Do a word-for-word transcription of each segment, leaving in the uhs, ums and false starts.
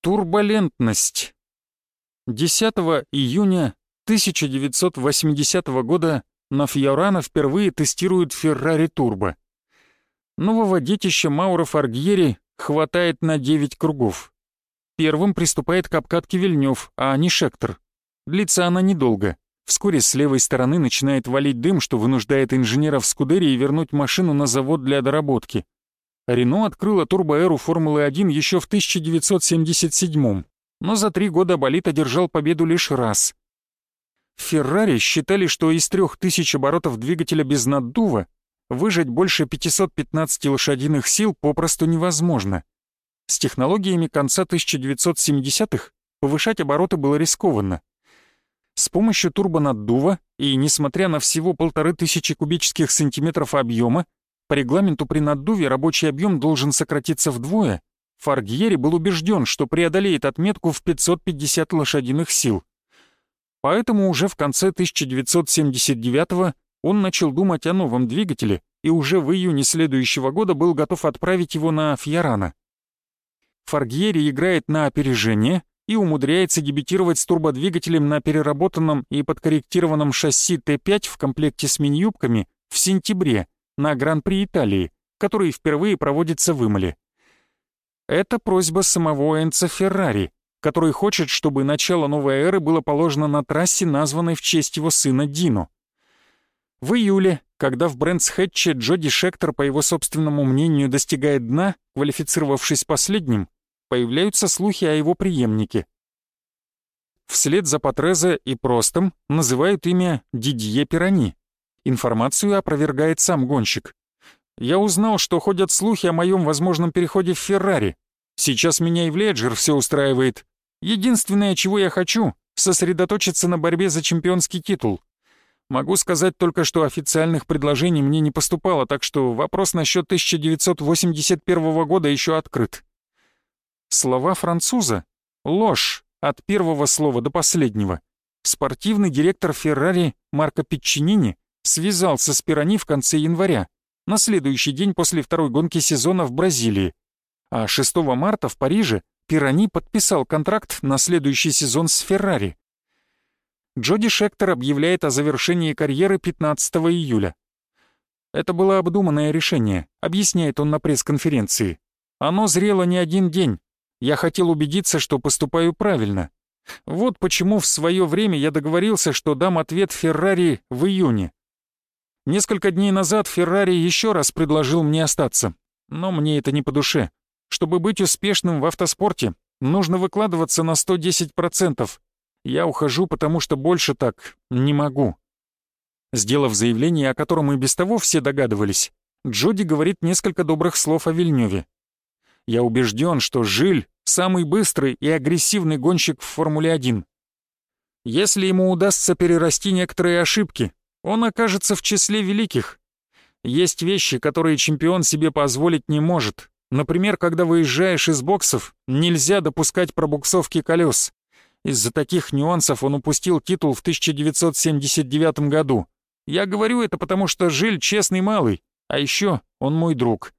Турбулентность. десятого июня тысяча девятьсот восьмидесятого года на Фьорано впервые тестируют Ferrari Turbo. Нового детища Мауро Форгьери хватает на девять кругов. Первым приступает к обкатке Вильнёв, а не Шектор. Длится она недолго. Вскоре с левой стороны начинает валить дым, что вынуждает инженеров Скудерии вернуть машину на завод для доработки. Рено открыла турбоэру Формулы-один еще в тысяча девятьсот семьдесят седьмом, но за три года болид одержал победу лишь раз. В Феррари считали, что из трех тысяч оборотов двигателя без наддува выжать больше пятьсот пятнадцать лошадиных сил попросту невозможно. С технологиями конца тысяча девятьсот семидесятых повышать обороты было рискованно. С помощью турбонаддува и несмотря на всего полторы тысячи кубических сантиметров объема, по регламенту при наддуве рабочий объем должен сократиться вдвое, Форгьери был убежден, что преодолеет отметку в пятьсот пятьдесят лошадиных сил. Поэтому уже в конце тысяча девятьсот семьдесят девятого он начал думать о новом двигателе и уже в июне следующего года был готов отправить его на Фьорано. Форгьери играет на опережение и умудряется дебютировать с турбодвигателем на переработанном и подкорректированном шасси Т пять в комплекте с мини-юбками в сентябре на Гран-при Италии, который впервые проводится в Имоле. Это просьба самого Энцо Феррари, который хочет, чтобы начало новой эры было положено на трассе, названной в честь его сына Дино. В июле, когда в Брэнкс-Хэтче Джоди Шектор, по его собственному мнению, достигает дна, квалифицировавшись последним, появляются слухи о его преемнике. Вслед за Патрезе и Простом называют имя Дидье Пирани. Информацию опровергает сам гонщик. «Я узнал, что ходят слухи о моем возможном переходе в Феррари. Сейчас меня и в Леджер все устраивает. Единственное, чего я хочу, сосредоточиться на борьбе за чемпионский титул. Могу сказать только, что официальных предложений мне не поступало, так что вопрос насчет тысяча девятьсот восемьдесят первого года еще открыт». Слова француза — ложь от первого слова до последнего. Спортивный директор Феррари Марко Пиччинини связался с Пирани в конце января, на следующий день после второй гонки сезона в Бразилии. А шестого марта в Париже Пирани подписал контракт на следующий сезон с Феррари. Джоди Шектор объявляет о завершении карьеры пятнадцатого июля. «Это было обдуманное решение», — объясняет он на пресс-конференции. «Оно зрело не один день. Я хотел убедиться, что поступаю правильно. Вот почему в свое время я договорился, что дам ответ Феррари в июне. Несколько дней назад Феррари еще раз предложил мне остаться, но мне это не по душе. Чтобы быть успешным в автоспорте, нужно выкладываться на сто десять процентов. Я ухожу, потому что больше так не могу». Сделав заявление, о котором и без того все догадывались, Джоди говорит несколько добрых слов о Вильнёве. «Я убежден, что Жиль — самый быстрый и агрессивный гонщик в Формуле один. Если ему удастся перерасти некоторые ошибки, он окажется в числе великих. Есть вещи, которые чемпион себе позволить не может. Например, когда выезжаешь из боксов, нельзя допускать пробуксовки колес. Из-за таких нюансов он упустил титул в тысяча девятьсот семьдесят девятом году. Я говорю это потому, что Жиль честный малый, а еще он мой друг».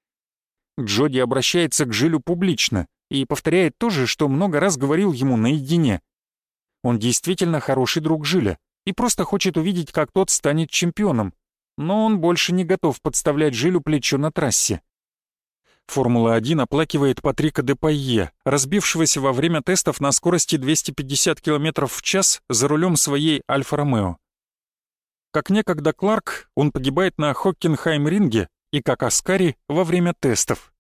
Джоди обращается к Жилю публично и повторяет то же, что много раз говорил ему наедине. Он действительно хороший друг Жиля и просто хочет увидеть, как тот станет чемпионом, но он больше не готов подставлять Жилю плечо на трассе. Формула-один оплакивает Патрика де Пайе, разбившегося во время тестов на скорости двести пятьдесят километров в час за рулем своей Альфа-Ромео. Как некогда Кларк, он погибает на Хоккенхайм-ринге и как Аскари во время тестов.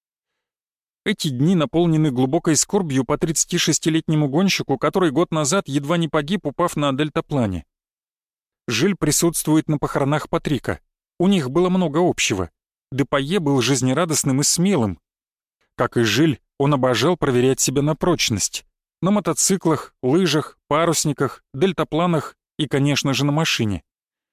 Эти дни наполнены глубокой скорбью по тридцатишестилетнему гонщику, который год назад едва не погиб, упав на дельтаплане. Жиль присутствует на похоронах Патрика. У них было много общего. Де Пайе был жизнерадостным и смелым. Как и Жиль, он обожал проверять себя на прочность. На мотоциклах, лыжах, парусниках, дельтапланах и, конечно же, на машине.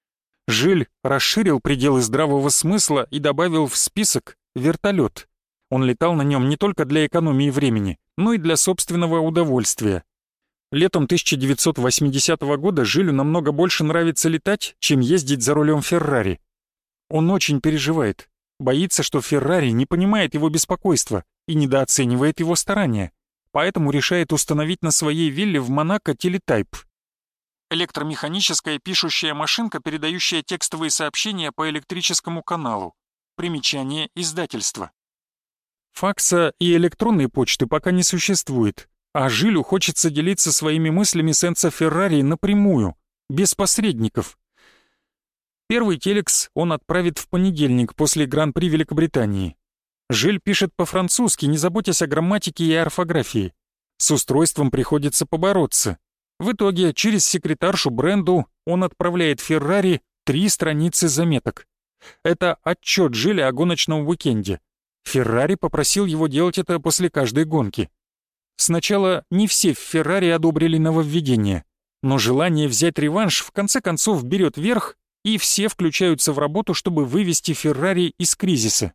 Жиль расширил пределы здравого смысла и добавил в список вертолет. Он летал на нем не только для экономии времени, но и для собственного удовольствия. Летом тысяча девятьсот восьмидесятого года Жилю намного больше нравится летать, чем ездить за рулем Феррари. Он очень переживает, боится, что Феррари не понимает его беспокойства и недооценивает его старания. поэтому решает установить на своей вилле в Монако телетайп. Электромеханическая пишущая машинка, передающая текстовые сообщения по электрическому каналу. Примечание издательства. Факса и электронной почты пока не существует, а Жилю хочется делиться своими мыслями с Энцо Феррари напрямую, без посредников. Первый телекс он отправит в понедельник после Гран-при Великобритании. Жиль пишет по-французски, не заботясь о грамматике и орфографии. С устройством приходится побороться. В итоге через секретаршу Бренду он отправляет Феррари три страницы заметок. Это отчет Жиля о гоночном уикенде. Феррари попросил его делать это после каждой гонки. Сначала не все в Феррари одобрили нововведение, но желание взять реванш в конце концов берет верх, и все включаются в работу, чтобы вывести Феррари из кризиса.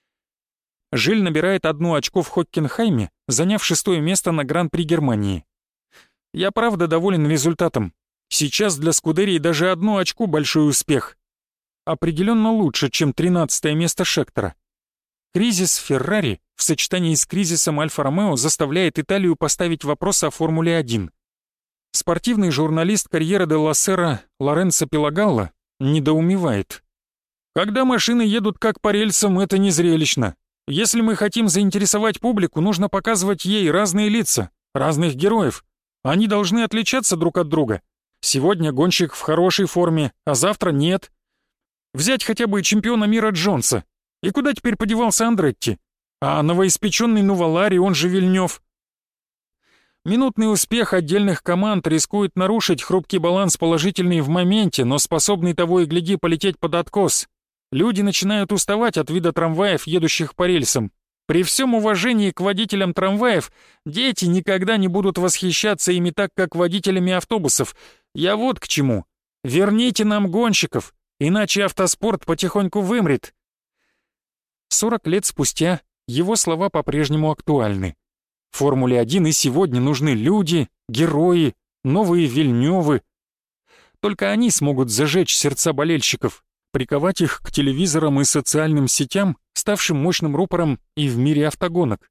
Жиль набирает одно очко в Хоккенхайме, заняв шестое место на Гран-при Германии. Я правда доволен результатом. Сейчас для Скудерии даже одно очко большой успех. Определенно лучше, чем тринадцатое место Шектора. Кризис Феррари в сочетании с кризисом Альфа-Ромео заставляет Италию поставить вопрос о Формуле один. Спортивный журналист «Карьера де ла Сера» Лоренцо Пелагалло недоумевает. Когда машины едут как по рельсам, это не зрелищно. Если мы хотим заинтересовать публику, нужно показывать ей разные лица, разных героев. Они должны отличаться друг от друга. Сегодня гонщик в хорошей форме, а завтра нет. Взять хотя бы чемпиона мира Джонса. И куда теперь подевался Андретти? А новоиспеченный Нувалари, он же Вильнёв. Минутный успех отдельных команд рискует нарушить хрупкий баланс, положительный в моменте, но способный того и гляди полететь под откос. Люди начинают уставать от вида трамваев, едущих по рельсам. При всем уважении к водителям трамваев, дети никогда не будут восхищаться ими так, как водителями автобусов. Я вот к чему. Верните нам гонщиков, иначе автоспорт потихоньку вымрет. сорок лет спустя его слова по-прежнему актуальны. Формуле один и сегодня нужны люди, герои, новые Вильнёвы. Только они смогут зажечь сердца болельщиков, приковать их к телевизорам и социальным сетям, ставшим мощным рупором и в мире автогонок.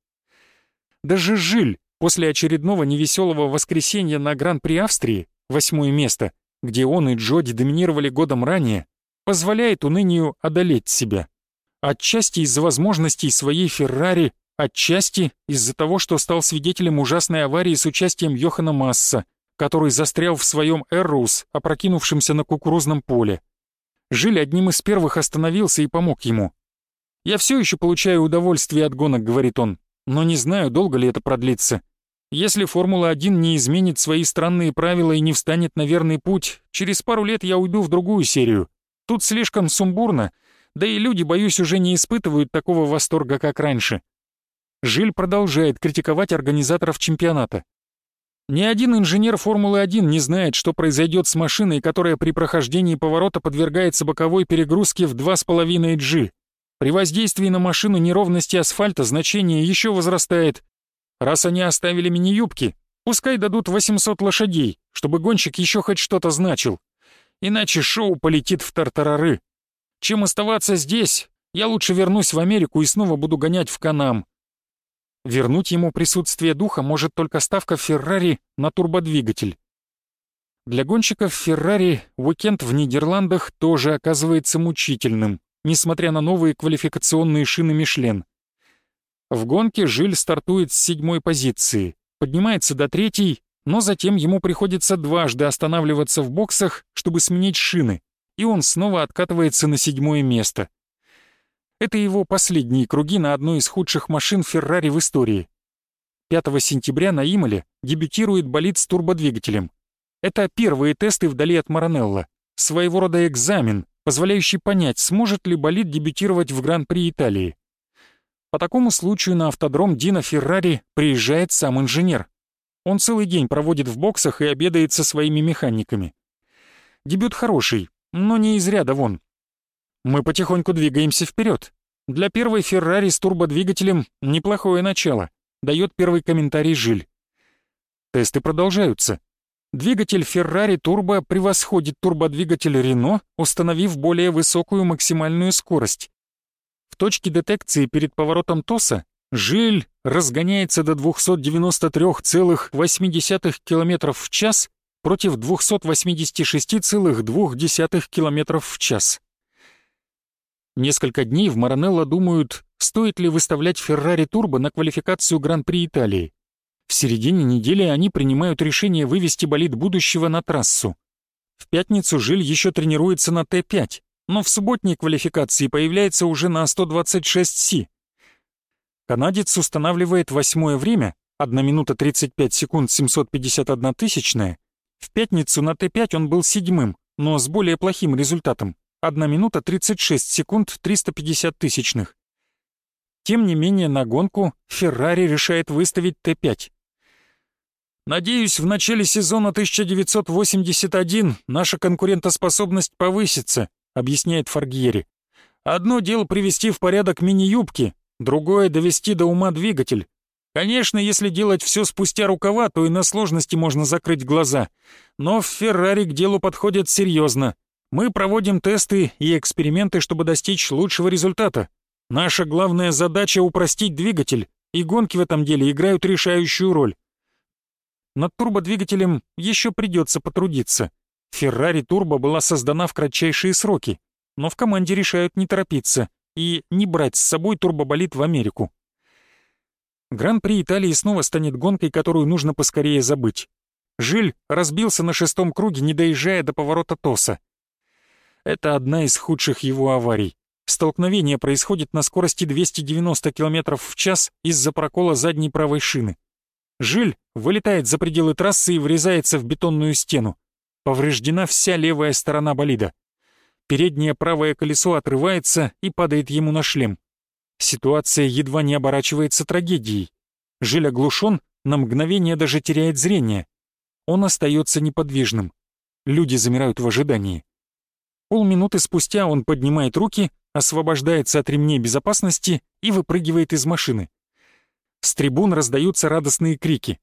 Даже Жиль после очередного невеселого воскресенья на Гран-при Австрии, восьмое место, где он и Джоди доминировали годом ранее, позволяет унынию одолеть себя. Отчасти из-за возможностей своей Феррари, отчасти из-за того, что стал свидетелем ужасной аварии с участием Йохана Масса, который застрял в своем Эррус, опрокинувшемся на кукурузном поле. Жиль одним из первых остановился и помог ему. «Я все еще получаю удовольствие от гонок», — говорит он, «но не знаю, долго ли это продлится. Если Формула один не изменит свои странные правила и не встанет на верный путь, через пару лет я уйду в другую серию. Тут слишком сумбурно, да и люди, боюсь, уже не испытывают такого восторга, как раньше». Жиль продолжает критиковать организаторов чемпионата. Ни один инженер Формулы один не знает, что произойдет с машиной, которая при прохождении поворота подвергается боковой перегрузке в два с половиной джи. При воздействии на машину неровности асфальта значение еще возрастает. Раз они оставили мини-юбки, пускай дадут восемьсот лошадей, чтобы гонщик еще хоть что-то значил. Иначе шоу полетит в тартарары. Чем оставаться здесь, я лучше вернусь в Америку и снова буду гонять в Канам. Вернуть ему присутствие духа может только ставка Феррари на турбодвигатель. Для гонщиков Феррари уикенд в Нидерландах тоже оказывается мучительным, несмотря на новые квалификационные шины Мишлен. В гонке Жиль стартует с седьмой позиции, поднимается до третьей, но затем ему приходится дважды останавливаться в боксах, чтобы сменить шины, и он снова откатывается на седьмое место. Это его последние круги на одной из худших машин Феррари в истории. пятого сентября на Имоле дебютирует болид с турбодвигателем. Это первые тесты вдали от Маранелло, своего рода экзамен, позволяющий понять, сможет ли болид дебютировать в Гран-при Италии. По такому случаю на автодром Дино Феррари приезжает сам инженер. Он целый день проводит в боксах и обедает со своими механиками. Дебют хороший, но не из ряда вон. Мы потихоньку двигаемся вперед. Для первой Феррари с турбодвигателем неплохое начало, дает первый комментарий Жиль. Тесты продолжаются. Двигатель Феррари Турбо превосходит турбодвигатель Рено, установив более высокую максимальную скорость. В точке детекции перед поворотом Тоса Жиль разгоняется до двухсот девяноста трёх целых восьми десятых километров в час против двухсот восьмидесяти шести целых двух десятых километров в час. Несколько дней в Маранелло думают, стоит ли выставлять Феррари Турбо на квалификацию Гран-при Италии. В середине недели они принимают решение вывести болид будущего на трассу. В пятницу Жиль еще тренируется на Т пять, но в субботней квалификации появляется уже на сто двадцать шесть Си. Канадец устанавливает восьмое время, одна минута тридцать пять секунд семьсот пятьдесят одна тысячная. В пятницу на Т пять он был седьмым, но с более плохим результатом, одна минута тридцать шесть секунд триста пятьдесят тысячных. Тем не менее на гонку Феррари решает выставить Т пять. «Надеюсь, в начале сезона тысяча девятьсот восемьдесят один наша конкурентоспособность повысится», объясняет Форгьери. «Одно дело привести в порядок мини-юбки, другое — довести до ума двигатель. Конечно, если делать все спустя рукава, то и на сложности можно закрыть глаза. Но в Феррари к делу подходят серьезно. Мы проводим тесты и эксперименты, чтобы достичь лучшего результата. Наша главная задача — упростить двигатель, и гонки в этом деле играют решающую роль. Над турбодвигателем еще придется потрудиться. Феррари Турбо была создана в кратчайшие сроки, но в команде решают не торопиться и не брать с собой турбоболид в Америку. Гран-при Италии снова станет гонкой, которую нужно поскорее забыть. Жиль разбился на шестом круге, не доезжая до поворота Тоса. Это одна из худших его аварий. Столкновение происходит на скорости двести девяносто километров в час из-за прокола задней правой шины. Жиль вылетает за пределы трассы и врезается в бетонную стену. Повреждена вся левая сторона болида. Переднее правое колесо отрывается и падает ему на шлем. Ситуация едва не оборачивается трагедией. Жиль оглушен, на мгновение даже теряет зрение. Он остается неподвижным. Люди замирают в ожидании. Полминуты спустя он поднимает руки, освобождается от ремней безопасности и выпрыгивает из машины. С трибун раздаются радостные крики.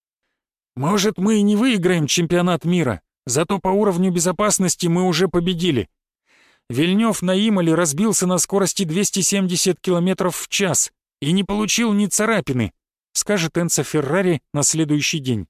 «Может, мы и не выиграем чемпионат мира, зато по уровню безопасности мы уже победили. Вильнёв на Имоле разбился на скорости двести семьдесят километров в час и не получил ни царапины», скажет Энцо Феррари на следующий день.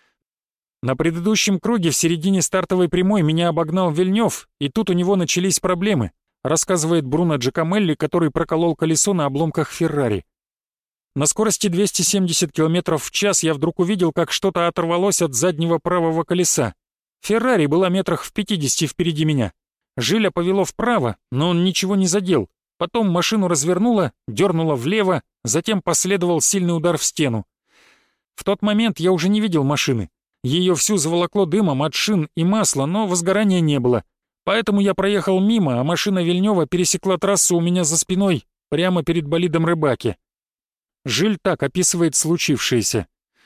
«На предыдущем круге в середине стартовой прямой меня обогнал Вильнёв, и тут у него начались проблемы», рассказывает Бруно Джакомелли, который проколол колесо на обломках Феррари. «На скорости двести семьдесят километров в час я вдруг увидел, как что-то оторвалось от заднего правого колеса. Феррари была метрах в пятидесяти впереди меня. Жиля повело вправо, но он ничего не задел. Потом машину развернуло, дернуло влево, затем последовал сильный удар в стену. В тот момент я уже не видел машины. Ее всю заволокло дымом от шин и масла, но возгорания не было. Поэтому я проехал мимо, а машина Вильнёва пересекла трассу у меня за спиной, прямо перед болидом Рыбаки». Жиль так описывает случившееся.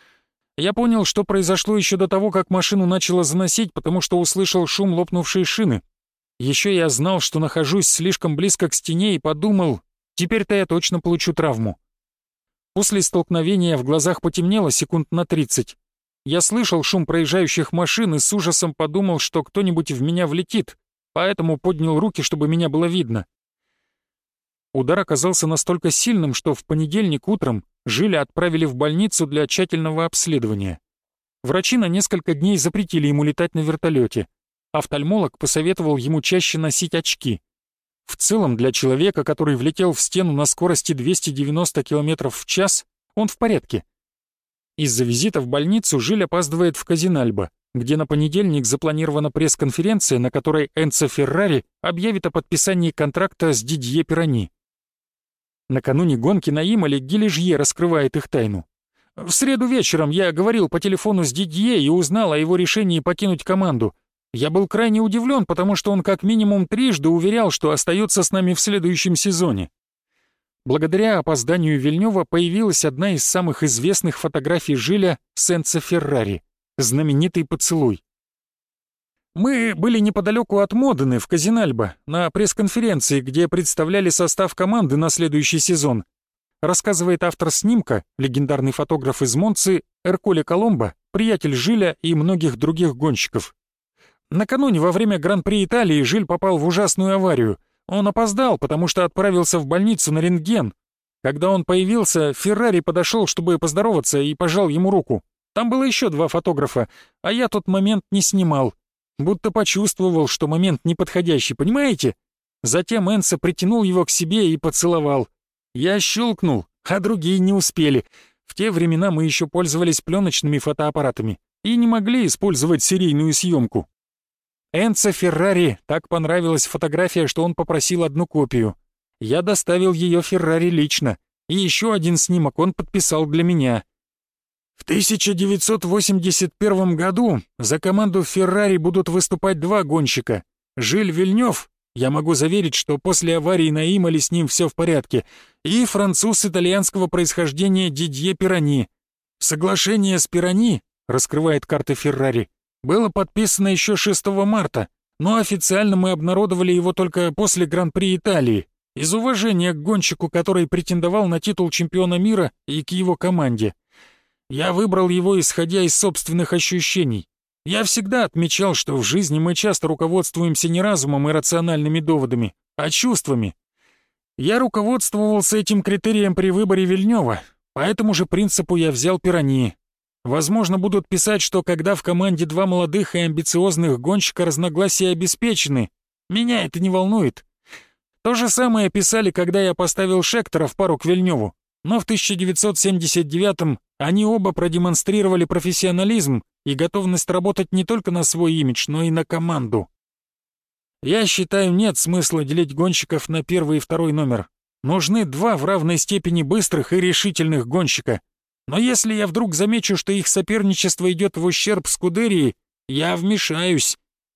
«Я понял, что произошло еще до того, как машину начало заносить, потому что услышал шум лопнувшей шины. Еще я знал, что нахожусь слишком близко к стене и подумал, теперь-то я точно получу травму. После столкновения в глазах потемнело секунд на тридцать. Я слышал шум проезжающих машин и с ужасом подумал, что кто-нибудь в меня влетит, поэтому поднял руки, чтобы меня было видно. Удар оказался настолько сильным, что в понедельник утром Жиля отправили в больницу для тщательного обследования. Врачи на несколько дней запретили ему летать на вертолете. Офтальмолог посоветовал ему чаще носить очки. В целом, для человека, который влетел в стену на скорости двести девяносто километров в час, он в порядке. Из-за визита в больницу Жиль опаздывает в Казинальбо, где на понедельник запланирована пресс-конференция, на которой Энцо Феррари объявит о подписании контракта с Дидье Пирани. Накануне гонки на Имоле Гилежье раскрывает их тайну. «В среду вечером я говорил по телефону с Дидье и узнал о его решении покинуть команду. Я был крайне удивлен, потому что он как минимум трижды уверял, что остается с нами в следующем сезоне». Благодаря опозданию Вильнёва появилась одна из самых известных фотографий Жиля с Энцо Феррари — знаменитый поцелуй. «Мы были неподалеку от Модены в Казинальбо на пресс-конференции, где представляли состав команды на следующий сезон», рассказывает автор снимка, легендарный фотограф из Монцы Эрколе Коломбо, приятель Жиля и многих других гонщиков. Накануне во время Гран-при Италии Жиль попал в ужасную аварию. Он опоздал, потому что отправился в больницу на рентген. Когда он появился, Феррари подошел, чтобы поздороваться, и пожал ему руку. Там было еще два фотографа, а я тот момент не снимал. Будто почувствовал, что момент неподходящий, понимаете? Затем Энцо притянул его к себе и поцеловал. Я щелкнул, а другие не успели. В те времена мы еще пользовались пленочными фотоаппаратами и не могли использовать серийную съемку. Энцо Феррари так понравилась фотография, что он попросил одну копию. Я доставил ее Феррари лично, и еще один снимок он подписал для меня. В тысяча девятьсот восемьдесят первом году за команду Феррари будут выступать два гонщика. Жиль Вильнёв, я могу заверить, что после аварии на Имоле с ним все в порядке, и француз итальянского происхождения Дидье Пирани. Соглашение с Пирани, раскрывает карты Феррари, было подписано еще шестого марта, но официально мы обнародовали его только после Гран-при Италии, из уважения к гонщику, который претендовал на титул чемпиона мира, и к его команде. Я выбрал его, исходя из собственных ощущений. Я всегда отмечал, что в жизни мы часто руководствуемся не разумом и рациональными доводами, а чувствами. Я руководствовался этим критерием при выборе Вильнёва, по этому же принципу я взял Пирани. Возможно, будут писать, что когда в команде два молодых и амбициозных гонщика разногласия обеспечены, меня это не волнует. То же самое писали, когда я поставил Шектора в пару к Вильнёву, но в тысяча девятьсот семьдесят девятом они оба продемонстрировали профессионализм и готовность работать не только на свой имидж, но и на команду. Я считаю, нет смысла делить гонщиков на первый и второй номер. Нужны два в равной степени быстрых и решительных гонщика. Но если я вдруг замечу, что их соперничество идет в ущерб Скудерии, я вмешаюсь.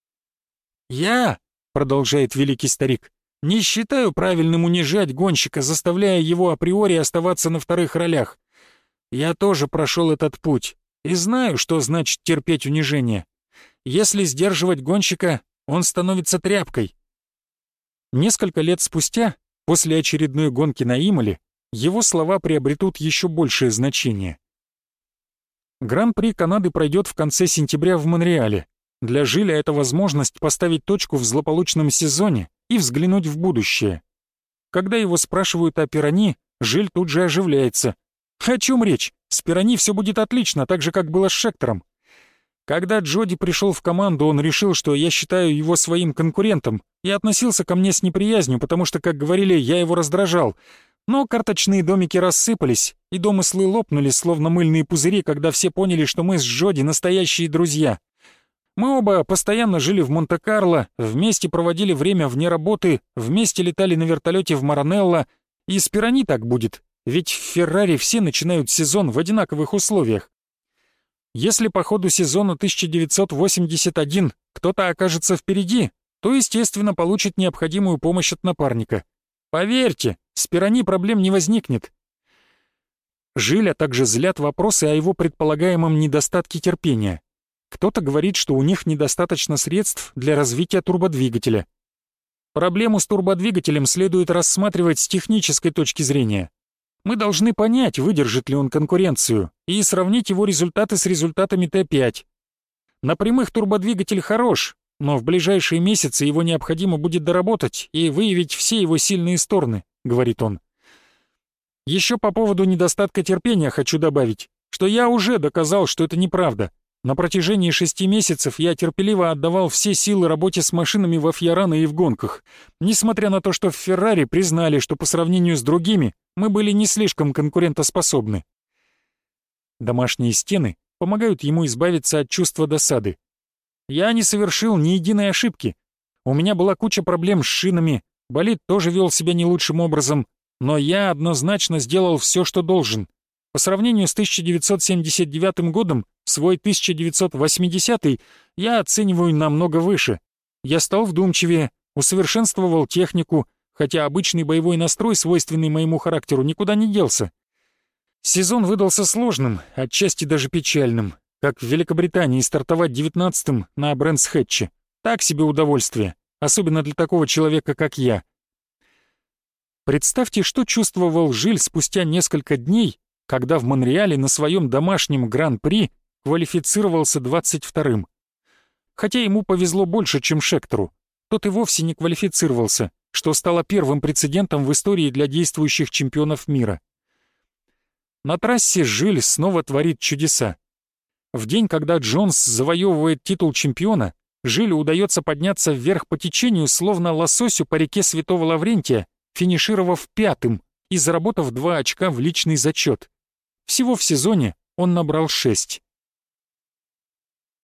«Я», — продолжает великий старик, — «не считаю правильным унижать гонщика, заставляя его априори оставаться на вторых ролях. Я тоже прошел этот путь и знаю, что значит терпеть унижение. Если сдерживать гонщика, он становится тряпкой». Несколько лет спустя, после очередной гонки на Имоле, его слова приобретут еще большее значение. Гран-при Канады пройдет в конце сентября в Монреале. Для Жиля это возможность поставить точку в злополучном сезоне и взглянуть в будущее. Когда его спрашивают о Пирани, Жиль тут же оживляется. О чем речь? С Пирани все будет отлично, так же, как было с Шектором. Когда Джоди пришел в команду, он решил, что я считаю его своим конкурентом, и относился ко мне с неприязнью, потому что, как говорили, я его раздражал. Но карточные домики рассыпались, и домыслы лопнули, словно мыльные пузыри, когда все поняли, что мы с Джоди настоящие друзья. Мы оба постоянно жили в Монте-Карло, вместе проводили время вне работы, вместе летали на вертолете в Маранелло, и с Пирани так будет, ведь в Феррари все начинают сезон в одинаковых условиях. Если по ходу сезона тысяча девятьсот восемьдесят первого кто-то окажется впереди, то, естественно, получит необходимую помощь от напарника. Поверьте, с Пирани проблем не возникнет. Жиля также злят вопросы о его предполагаемом недостатке терпения. Кто-то говорит, что у них недостаточно средств для развития турбодвигателя. Проблему с турбодвигателем следует рассматривать с технической точки зрения. Мы должны понять, выдержит ли он конкуренцию, и сравнить его результаты с результатами Т пять. На прямых турбодвигатель хорош, но в ближайшие месяцы его необходимо будет доработать и выявить все его сильные стороны, говорит он. Еще по поводу недостатка терпения хочу добавить, что я уже доказал, что это неправда. На протяжении шести месяцев я терпеливо отдавал все силы работе с машинами во Фьорано и в гонках, несмотря на то, что в Феррари признали, что по сравнению с другими мы были не слишком конкурентоспособны. Домашние стены помогают ему избавиться от чувства досады. Я не совершил ни единой ошибки. У меня была куча проблем с шинами, болид тоже вел себя не лучшим образом, но я однозначно сделал все, что должен. По сравнению с тысяча девятьсот семьдесят девятым годом, свой тысяча девятьсот восьмидесятый я оцениваю намного выше. Я стал вдумчивее, усовершенствовал технику, хотя обычный боевой настрой, свойственный моему характеру, никуда не делся. Сезон выдался сложным, отчасти даже печальным, как в Великобритании стартовать девятнадцатым на Брэнс-Хэтче. Так себе удовольствие, особенно для такого человека, как я. Представьте, что чувствовал Жиль спустя несколько дней, когда в Монреале на своем домашнем Гран-при квалифицировался двадцать вторым. Хотя ему повезло больше, чем Шектору. Тот и вовсе не квалифицировался, что стало первым прецедентом в истории для действующих чемпионов мира. На трассе Жиль снова творит чудеса. В день, когда Джонс завоевывает титул чемпиона, Жилю удается подняться вверх по течению, словно лососю по реке Святого Лаврентия, финишировав пятым и заработав два очка в личный зачет. Всего в сезоне он набрал шесть.